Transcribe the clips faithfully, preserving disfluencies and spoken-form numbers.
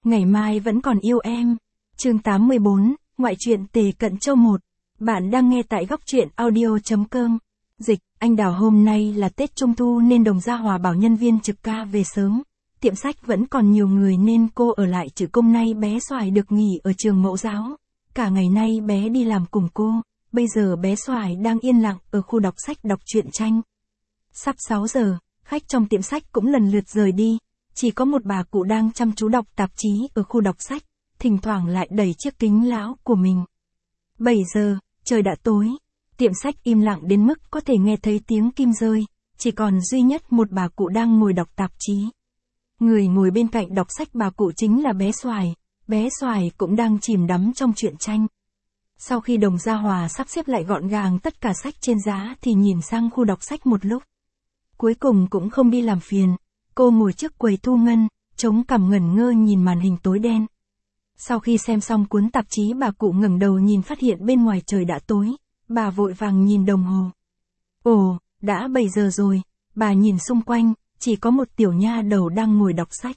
Ngày mai vẫn còn yêu em. Chương tám mươi bốn, ngoại truyện Tề Cận Châu một. Bạn đang nghe tại góc truyện audio.com. Dịch, anh Đào hôm nay là Tết Trung Thu nên Đồng Gia Hòa bảo nhân viên trực ca về sớm. Tiệm sách vẫn còn nhiều người nên cô ở lại trừ công nay bé Xoài được nghỉ ở trường mẫu giáo. Cả ngày nay bé đi làm cùng cô, bây giờ bé Xoài đang yên lặng ở khu đọc sách đọc truyện tranh. Sắp sáu giờ, khách trong tiệm sách cũng lần lượt rời đi. Chỉ có một bà cụ đang chăm chú đọc tạp chí ở khu đọc sách, thỉnh thoảng lại đẩy chiếc kính lão của mình. bảy giờ, trời đã tối. Tiệm sách im lặng đến mức có thể nghe thấy tiếng kim rơi, chỉ còn duy nhất một bà cụ đang ngồi đọc tạp chí. Người ngồi bên cạnh đọc sách bà cụ chính là bé Xoài, bé Xoài cũng đang chìm đắm trong truyện tranh. Sau khi Đồng Gia Hòa sắp xếp lại gọn gàng tất cả sách trên giá thì nhìn sang khu đọc sách một lúc. Cuối cùng cũng không đi làm phiền, cô ngồi trước quầy thu ngân, chống cằm ngẩn ngơ nhìn màn hình tối đen. Sau khi xem xong cuốn tạp chí bà cụ ngẩng đầu nhìn phát hiện bên ngoài trời đã tối, bà vội vàng nhìn đồng hồ. Ồ, đã bảy giờ rồi, bà nhìn xung quanh, chỉ có một tiểu nha đầu đang ngồi đọc sách.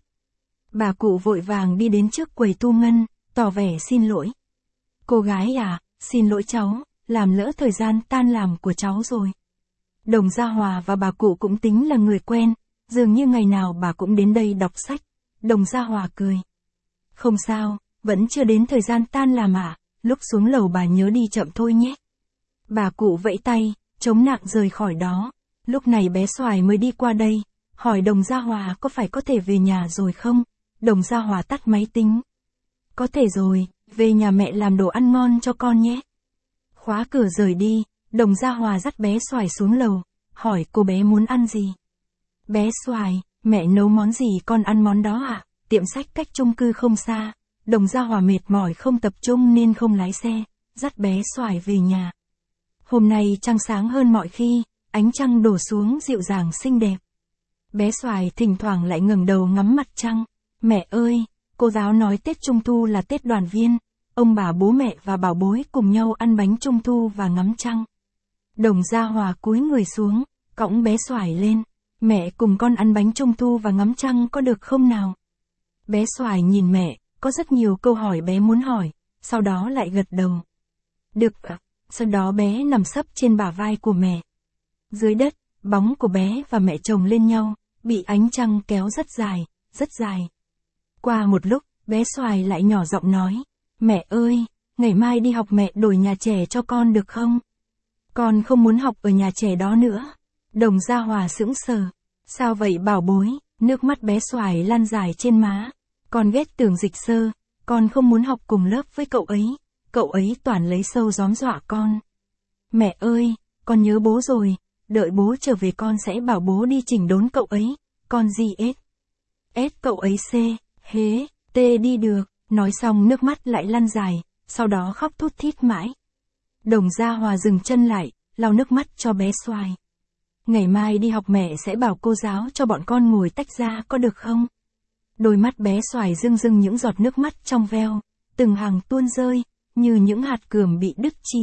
Bà cụ vội vàng đi đến trước quầy thu ngân, tỏ vẻ xin lỗi. Cô gái à, xin lỗi cháu, làm lỡ thời gian tan làm của cháu rồi. Đồng Gia Hòa và bà cụ cũng tính là người quen, dường như ngày nào bà cũng đến đây đọc sách. Đồng Gia Hòa cười. Không sao, vẫn chưa đến thời gian tan làm à, lúc xuống lầu bà nhớ đi chậm thôi nhé. Bà cụ vẫy tay, chống nặng rời khỏi đó. Lúc này bé Xoài mới đi qua đây, hỏi Đồng Gia Hòa có phải có thể về nhà rồi không? Đồng Gia Hòa tắt máy tính. Có thể rồi, về nhà mẹ làm đồ ăn ngon cho con nhé. Khóa cửa rời đi, Đồng Gia Hòa dắt bé Xoài xuống lầu, hỏi cô bé muốn ăn gì. Bé Xoài, mẹ nấu món gì con ăn món đó ạ? À? Tiệm sách cách chung cư không xa. Đồng Gia Hòa mệt mỏi không tập trung nên không lái xe, dắt bé Xoài về nhà. Hôm nay trăng sáng hơn mọi khi, ánh trăng đổ xuống dịu dàng xinh đẹp. Bé Xoài thỉnh thoảng lại ngẩng đầu ngắm mặt trăng. Mẹ ơi, cô giáo nói Tết Trung Thu là Tết đoàn viên, ông bà bố mẹ và bảo bối cùng nhau ăn bánh Trung Thu và ngắm trăng. Đồng Gia Hòa cúi người xuống, cõng bé Xoài lên. Mẹ cùng con ăn bánh Trung Thu và ngắm trăng có được không nào? Bé Xoài nhìn mẹ, có rất nhiều câu hỏi bé muốn hỏi, sau đó lại gật đầu. Được ạ. Sau đó bé nằm sấp trên bả vai của mẹ. Dưới đất, bóng của bé và mẹ chồng lên nhau, bị ánh trăng kéo rất dài, rất dài. Qua một lúc, bé Xoài lại nhỏ giọng nói, mẹ ơi, ngày mai đi học mẹ đổi nhà trẻ cho con được không? Con không muốn học ở nhà trẻ đó nữa. Đồng Gia Hòa sững sờ. Sao vậy bảo bối? Nước mắt bé Xoài lan dài trên má. Con ghét Tưởng Dịch Sơ, con không muốn học cùng lớp với cậu ấy. Cậu ấy toàn lấy sâu gióm dọa con. Mẹ ơi, con nhớ bố rồi, đợi bố trở về con sẽ bảo bố đi chỉnh đốn cậu ấy. Con gì ết? Ết cậu ấy C, hế, T đi được. Nói xong nước mắt lại lăn dài, sau đó khóc thút thít mãi. Đồng Gia Hòa dừng chân lại, lau nước mắt cho bé Xoài. Ngày mai đi học mẹ sẽ bảo cô giáo cho bọn con ngồi tách ra có được không? Đôi mắt bé Xoài rưng rưng những giọt nước mắt trong veo, từng hàng tuôn rơi, như những hạt cườm bị đứt chỉ.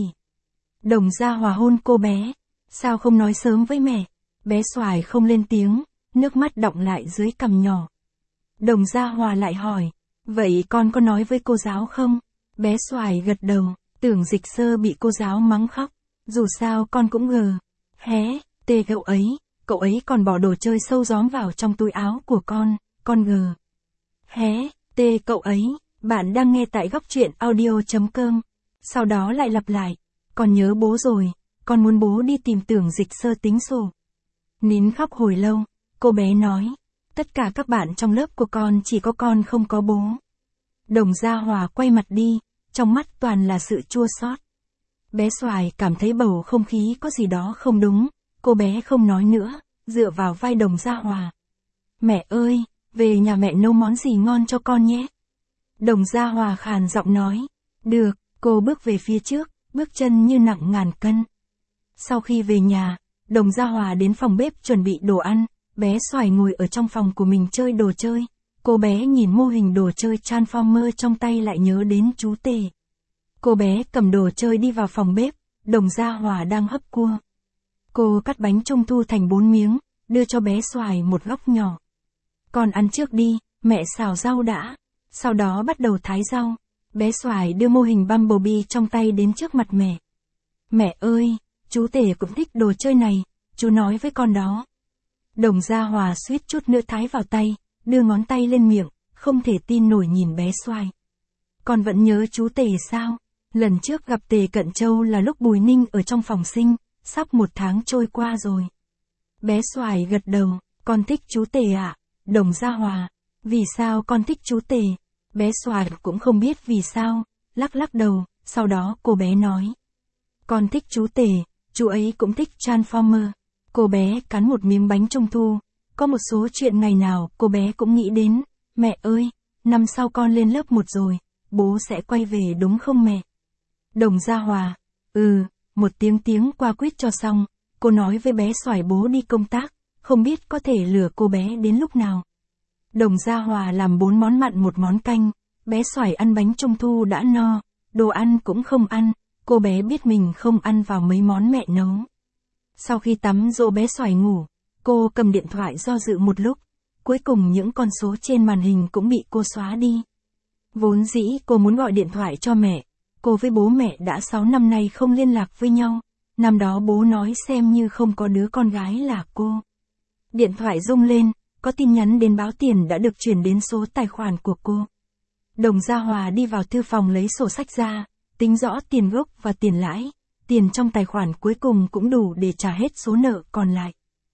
Đồng Gia Hòa hôn cô bé. Sao không nói sớm với mẹ? Bé Xoài không lên tiếng, nước mắt đọng lại dưới cằm nhỏ. Đồng Gia Hòa lại hỏi, vậy con có nói với cô giáo không? Bé Xoài gật đầu, Tưởng Dịch Sơ bị cô giáo mắng khóc. Dù sao con cũng gờ. Hé, tê cậu ấy, cậu ấy còn bỏ đồ chơi sâu gióm vào trong túi áo của con, con gờ. Hé, tê cậu ấy, bạn đang nghe tại góc truyện audio.com. Sau đó lại lặp lại, con nhớ bố rồi, con muốn bố đi tìm Tưởng Dịch Sơ tính sổ. Nín khóc hồi lâu, cô bé nói, tất cả các bạn trong lớp của con chỉ có con không có bố. Đồng Gia Hòa quay mặt đi, trong mắt toàn là sự chua xót. Bé Xoài cảm thấy bầu không khí có gì đó không đúng, cô bé không nói nữa, dựa vào vai Đồng Gia Hòa. Mẹ ơi, về nhà mẹ nấu món gì ngon cho con nhé. Đồng Gia Hòa khàn giọng nói. Được, cô bước về phía trước, bước chân như nặng ngàn cân. Sau khi về nhà, Đồng Gia Hòa đến phòng bếp chuẩn bị đồ ăn, bé Xoài ngồi ở trong phòng của mình chơi đồ chơi. Cô bé nhìn mô hình đồ chơi Transformer trong tay lại nhớ đến chú Tề. Cô bé cầm đồ chơi đi vào phòng bếp, Đồng Gia Hòa đang hấp cua. Cô cắt bánh trung thu thành bốn miếng, đưa cho bé Xoài một góc nhỏ. Con ăn trước đi, mẹ xào rau đã. Sau đó bắt đầu thái rau. Bé Xoài đưa mô hình Bumblebee trong tay đến trước mặt mẹ. Mẹ ơi, chú Tề cũng thích đồ chơi này, chú nói với con đó. Đồng Gia Hòa suýt chút nữa thái vào tay, đưa ngón tay lên miệng, không thể tin nổi nhìn bé Xoài. Con vẫn nhớ chú Tề sao? Lần trước gặp Tề Cận Châu là lúc Bùi Ninh ở trong phòng sinh, sắp một tháng trôi qua rồi. Bé Xoài gật đầu, con thích chú Tề ạ. À? Đồng Gia Hòa, vì sao con thích chú Tề? Bé Xoài cũng không biết vì sao, lắc lắc đầu, sau đó cô bé nói. Con thích chú Tề, chú ấy cũng thích Transformer. Cô bé cắn một miếng bánh trung thu, có một số chuyện ngày nào cô bé cũng nghĩ đến, mẹ ơi, năm sau con lên lớp một rồi, bố sẽ quay về đúng không mẹ? Đồng Gia Hòa, ừ, một tiếng tiếng qua quýt cho xong, cô nói với bé Xoài bố đi công tác, không biết có thể lừa cô bé đến lúc nào. Đồng Gia Hòa làm bốn món mặn một món canh, bé Xoài ăn bánh trung thu đã no, đồ ăn cũng không ăn, cô bé biết mình không ăn vào mấy món mẹ nấu. Sau khi tắm dỗ bé Xoài ngủ, cô cầm điện thoại do dự một lúc, cuối cùng những con số trên màn hình cũng bị cô xóa đi. Vốn dĩ cô muốn gọi điện thoại cho mẹ, cô với bố mẹ đã sáu năm nay không liên lạc với nhau, năm đó bố nói xem như không có đứa con gái là cô. Điện thoại rung lên, có tin nhắn đến báo tiền đã được chuyển đến số tài khoản của cô. Đồng Gia Hòa đi vào thư phòng lấy sổ sách ra, tính rõ tiền gốc và tiền lãi, tiền trong tài khoản cuối cùng cũng đủ để trả hết số nợ còn lại.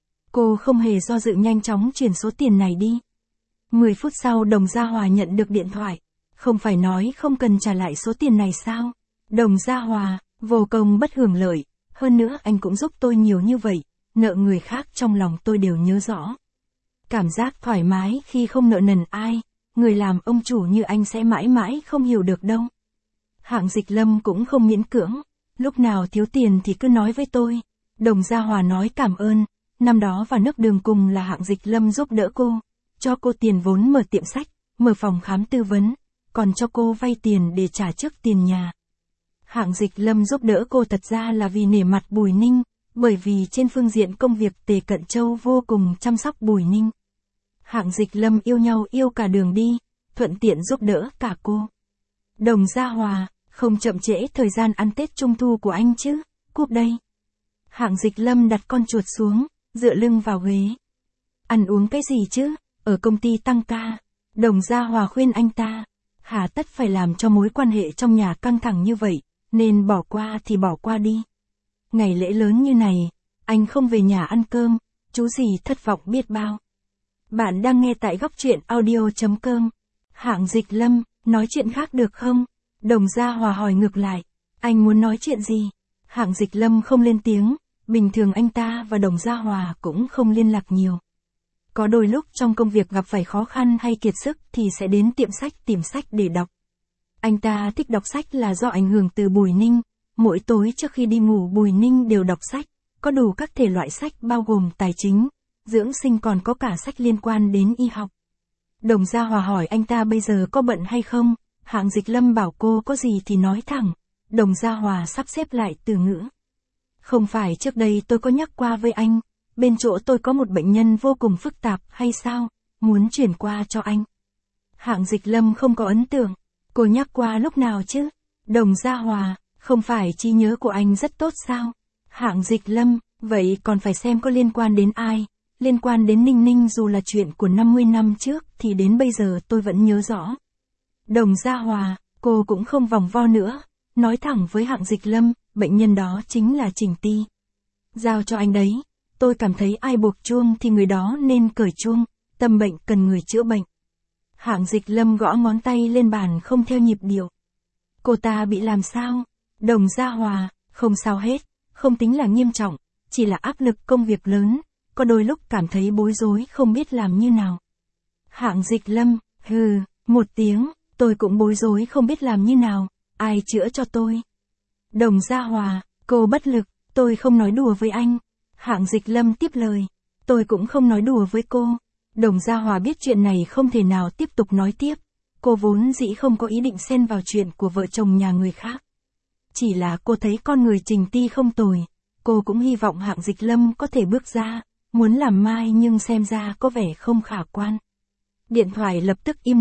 Cô không hề do dự nhanh chóng chuyển số tiền này đi. mười phút sau Đồng Gia Hòa nhận được điện thoại, không phải nói không cần trả lại số tiền này sao? Đồng Gia Hòa, vô công bất hưởng lợi, hơn nữa anh cũng giúp tôi nhiều như vậy, nợ người khác trong lòng tôi đều nhớ rõ. Cảm giác thoải mái khi không nợ nần ai, người làm ông chủ như anh sẽ mãi mãi không hiểu được đâu. Hạng Dịch Lâm cũng không miễn cưỡng, lúc nào thiếu tiền thì cứ nói với tôi. Đồng Gia Hòa nói cảm ơn, năm đó vào nước đường cùng là Hạng Dịch Lâm giúp đỡ cô, cho cô tiền vốn mở tiệm sách, mở phòng khám tư vấn, còn cho cô vay tiền để trả trước tiền nhà. Hạng Dịch Lâm giúp đỡ cô thật ra là vì nể mặt Bùi Ninh, bởi vì trên phương diện công việc Tề Cận Châu vô cùng chăm sóc Bùi Ninh. Hạng Dịch Lâm yêu nhau yêu cả đường đi, thuận tiện giúp đỡ cả cô. Đồng Gia Hòa, không chậm trễ thời gian ăn Tết Trung Thu của anh chứ, cúp đây. Hạng Dịch Lâm đặt con chuột xuống, dựa lưng vào ghế. Ăn uống cái gì chứ, ở công ty tăng ca. Đồng Gia Hòa khuyên anh ta, hà tất phải làm cho mối quan hệ trong nhà căng thẳng như vậy, nên bỏ qua thì bỏ qua đi. Ngày lễ lớn như này, anh không về nhà ăn cơm, chú gì thất vọng biết bao. Bạn đang nghe tại góc truyện audio chấm com. Hạng Dịch Lâm, nói chuyện khác được không? Đồng Gia Hòa hỏi ngược lại, anh muốn nói chuyện gì? Hạng Dịch Lâm không lên tiếng, bình thường anh ta và Đồng Gia Hòa cũng không liên lạc nhiều. Có đôi lúc trong công việc gặp phải khó khăn hay kiệt sức thì sẽ đến tiệm sách tìm sách để đọc. Anh ta thích đọc sách là do ảnh hưởng từ Bùi Ninh, mỗi tối trước khi đi ngủ Bùi Ninh đều đọc sách, có đủ các thể loại sách bao gồm tài chính, dưỡng sinh còn có cả sách liên quan đến y học. Đồng Gia Hòa hỏi anh ta bây giờ có bận hay không, Hạng Dịch Lâm bảo cô có gì thì nói thẳng. Đồng Gia Hòa sắp xếp lại từ ngữ. Không phải trước đây tôi có nhắc qua với anh, bên chỗ tôi có một bệnh nhân vô cùng phức tạp hay sao, muốn chuyển qua cho anh. Hạng Dịch Lâm không có ấn tượng, cô nhắc qua lúc nào chứ? Đồng Gia Hòa, không phải trí nhớ của anh rất tốt sao? Hạng Dịch Lâm, vậy còn phải xem có liên quan đến ai, liên quan đến Ninh Ninh dù là chuyện của năm mươi năm trước thì đến bây giờ tôi vẫn nhớ rõ. Đồng Gia Hòa, cô cũng không vòng vo nữa, nói thẳng với Hạng Dịch Lâm, bệnh nhân đó chính là Trình Ti. Giao cho anh đấy, tôi cảm thấy ai buộc chuông thì người đó nên cởi chuông, tâm bệnh cần người chữa bệnh. Hạng Dịch Lâm gõ ngón tay lên bàn không theo nhịp điệu. Cô ta bị làm sao? Đồng Gia Hòa, không sao hết, không tính là nghiêm trọng, chỉ là áp lực công việc lớn, có đôi lúc cảm thấy bối rối không biết làm như nào. Hạng Dịch Lâm, hừ, một tiếng, tôi cũng bối rối không biết làm như nào, ai chữa cho tôi? Đồng Gia Hòa, cô bất lực, tôi không nói đùa với anh. Hạng Dịch Lâm tiếp lời, tôi cũng không nói đùa với cô. Đồng Gia Hòa biết chuyện này không thể nào tiếp tục nói tiếp, cô vốn dĩ không có ý định xen vào chuyện của vợ chồng nhà người khác. Chỉ là cô thấy con người Trình Ti không tồi, cô cũng hy vọng Hạng Dịch Lâm có thể bước ra, muốn làm mai nhưng xem ra có vẻ không khả quan. Điện thoại lập tức im lặng,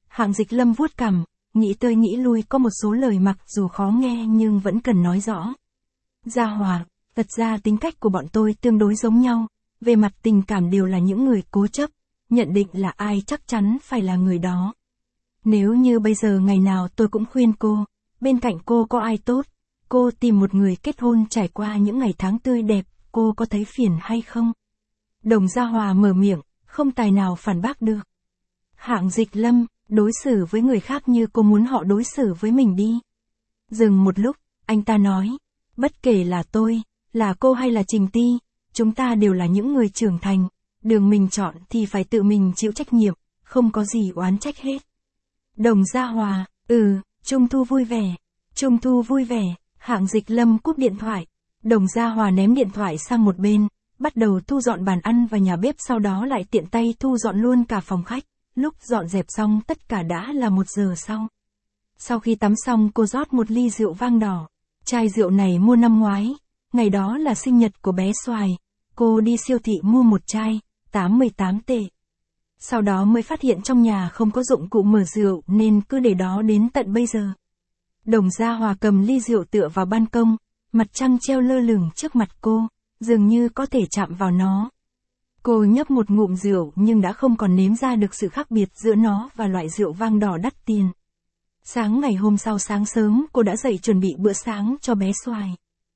Hạng Dịch Lâm vuốt cằm, nghĩ tới nghĩ lui, có một số lời mặc dù khó nghe nhưng vẫn cần nói rõ. Gia Hòa, thật ra tính cách của bọn tôi tương đối giống nhau, về mặt tình cảm đều là những người cố chấp, nhận định là ai chắc chắn phải là người đó. Nếu như bây giờ ngày nào tôi cũng khuyên cô, bên cạnh cô có ai tốt, cô tìm một người kết hôn trải qua những ngày tháng tươi đẹp, cô có thấy phiền hay không? Đồng Gia Hòa mở miệng, không tài nào phản bác được. Hạng Dịch Lâm, đối xử với người khác như cô muốn họ đối xử với mình đi. Dừng một lúc, anh ta nói, bất kể là tôi, là cô hay là Trình Ti, chúng ta đều là những người trưởng thành, đường mình chọn thì phải tự mình chịu trách nhiệm, không có gì oán trách hết. Đồng Gia Hòa, ừ, Trung thu vui vẻ, Trung thu vui vẻ. Hạng Dịch Lâm cúp điện thoại. Đồng Gia Hòa ném điện thoại sang một bên, bắt đầu thu dọn bàn ăn và nhà bếp, sau đó lại tiện tay thu dọn luôn cả phòng khách. Lúc dọn dẹp xong tất cả đã là một giờ sau. Sau khi tắm xong cô rót một ly rượu vang đỏ. Chai rượu này mua năm ngoái, ngày đó là sinh nhật của bé Xoài. Cô đi siêu thị mua một chai, tám mươi tám tệ. Sau đó mới phát hiện trong nhà không có dụng cụ mở rượu nên cứ để đó đến tận bây giờ. Đồng Gia Hòa cầm ly rượu tựa vào ban công, mặt trăng treo lơ lửng trước mặt cô, dường như có thể chạm vào nó. Cô nhấp một ngụm rượu nhưng đã không còn nếm ra được sự khác biệt giữa nó và loại rượu vang đỏ đắt tiền. Sáng ngày hôm sau sáng sớm cô đã dậy chuẩn bị bữa sáng cho bé Xoài.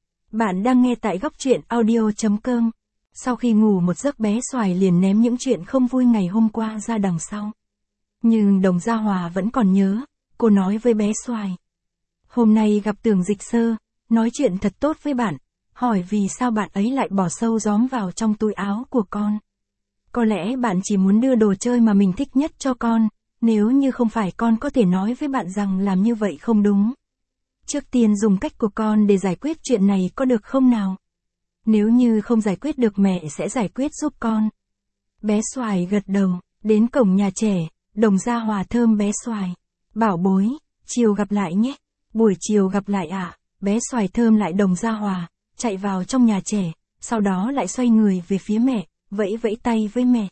Bạn đang nghe tại góc truyện audio chấm com. Sau khi ngủ một giấc bé Xoài liền ném những chuyện không vui ngày hôm qua ra đằng sau. Nhưng Đồng Gia Hòa vẫn còn nhớ, cô nói với bé Xoài. Hôm nay gặp Tưởng Dịch Sơ, nói chuyện thật tốt với bạn, hỏi vì sao bạn ấy lại bỏ sâu gióm vào trong túi áo của con. Có lẽ bạn chỉ muốn đưa đồ chơi mà mình thích nhất cho con, nếu như không phải con có thể nói với bạn rằng làm như vậy không đúng. Trước tiên dùng cách của con để giải quyết chuyện này có được không nào? Nếu như không giải quyết được mẹ sẽ giải quyết giúp con. Bé Xoài gật đầu, đến cổng nhà trẻ, Đồng Gia Hòa thơm bé Xoài. Bảo bối, chiều gặp lại nhé. Buổi chiều gặp lại ạ. À? Bé Xoài thơm lại Đồng Gia Hòa, chạy vào trong nhà trẻ, sau đó lại xoay người về phía mẹ, vẫy vẫy tay với mẹ.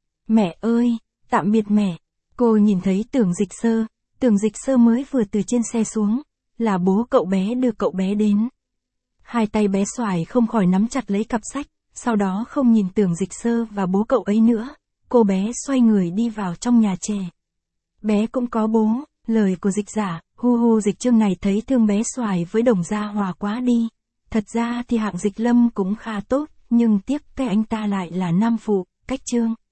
Mẹ ơi, tạm biệt mẹ. Cô nhìn thấy Tưởng Dịch Sơ, Tưởng Dịch Sơ mới vừa từ trên xe xuống, là bố cậu bé đưa cậu bé đến. Hai tay bé Xoài không khỏi nắm chặt lấy cặp sách, sau đó không nhìn Tưởng Dịch Sơ và bố cậu ấy nữa, cô bé xoay người đi vào trong nhà trẻ. Bé cũng có bố, lời của Dịch Giả, hu hu Dịch Trương này thấy thương bé Xoài với Đồng Gia Hòa quá đi. Thật ra thì Hạng Dịch Lâm cũng khá tốt, nhưng tiếc cái anh ta lại là nam phụ, cách Trương.